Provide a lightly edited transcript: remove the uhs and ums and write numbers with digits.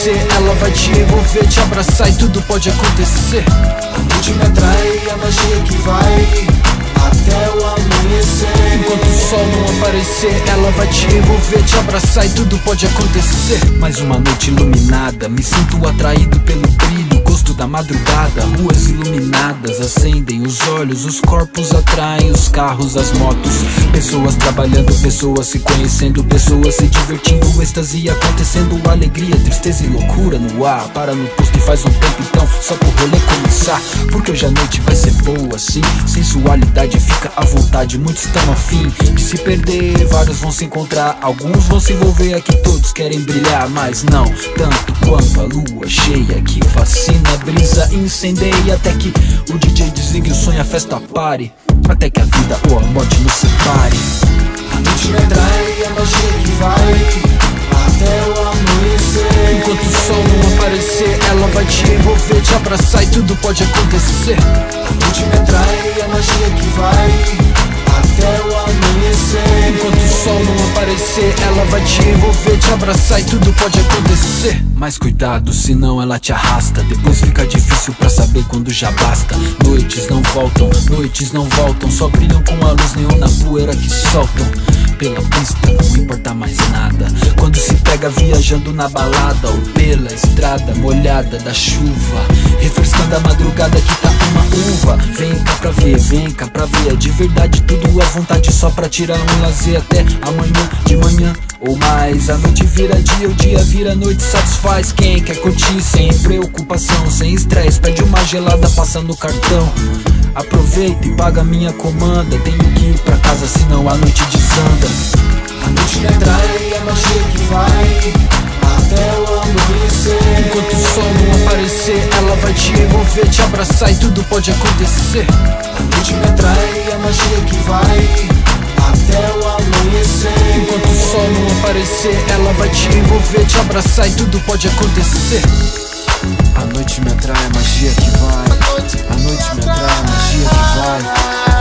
aparecer, ela vai te envolver, te abraçar e tudo pode acontecer. A noite me atrai, a magia que vai até o amanhecer. Enquanto o sol não aparecer, ela vai te envolver, te abraçar e tudo pode acontecer. Mais uma noite iluminada, me sinto atraído pelo brilho, gosto da madrugada. Ruas iluminadas acendem os olhos, os corpos atraem os carros, as motos. Pessoas trabalhando, pessoas se conhecendo, pessoas se divertindo, êxtase acontecendo, alegria, tristeza e loucura no ar. Para no posto e faz um tempo então, só pro rolê começar, porque hoje a noite vai ser boa assim. Sensualidade fica à vontade, muitos estão afim de se perder, vários vão se encontrar, alguns vão se envolver aqui, todos querem brilhar, mas não tanto quanto a lua cheia que fascina. A brisa incendeia até que o DJ desligue o sonho, a festa pare, até que a vida ou a morte nos separe. A noite me atrai, a magia que vai até o amanhecer. Enquanto o sol não aparecer, ela vai te envolver, te abraçar e tudo pode acontecer. A noite me atrai, a magia que vai até o amanhecer. Enquanto o sol não aparecer, ela vai te envolver, te abraçar e tudo pode acontecer. Mas cuidado, senão ela te arrasta, depois fica difícil pra saber quando já basta. Noites não voltam, só brilham com a luz neon na poeira que soltam. Pela pista não importa mais nada, quando se pega viajando na balada ou pela estrada molhada da chuva, refrescando a madrugada que tá uma uva. Vem cá pra ver, é de verdade tudo à vontade, só pra tirar um lazer até amanhã, de manhã ou mais. A noite vira dia, o dia vira noite, satisfaz quem quer curtir sem preocupação, sem estresse, pede uma gelada, passa no cartão. Aproveita e paga minha comanda, tenho que ir pra casa senão a noite desanda. A noite me atrai, a magia que vai até o amanhecer. Enquanto o sol não aparecer, ela vai te envolver, te abraçar e tudo pode acontecer. A noite me atrai, a magia que vai até o amanhecer. Enquanto o sol não aparecer, ela vai te envolver, te abraçar e tudo pode acontecer. A noite me atrai, a magia que vai. A noite me atrai, a magia que vai.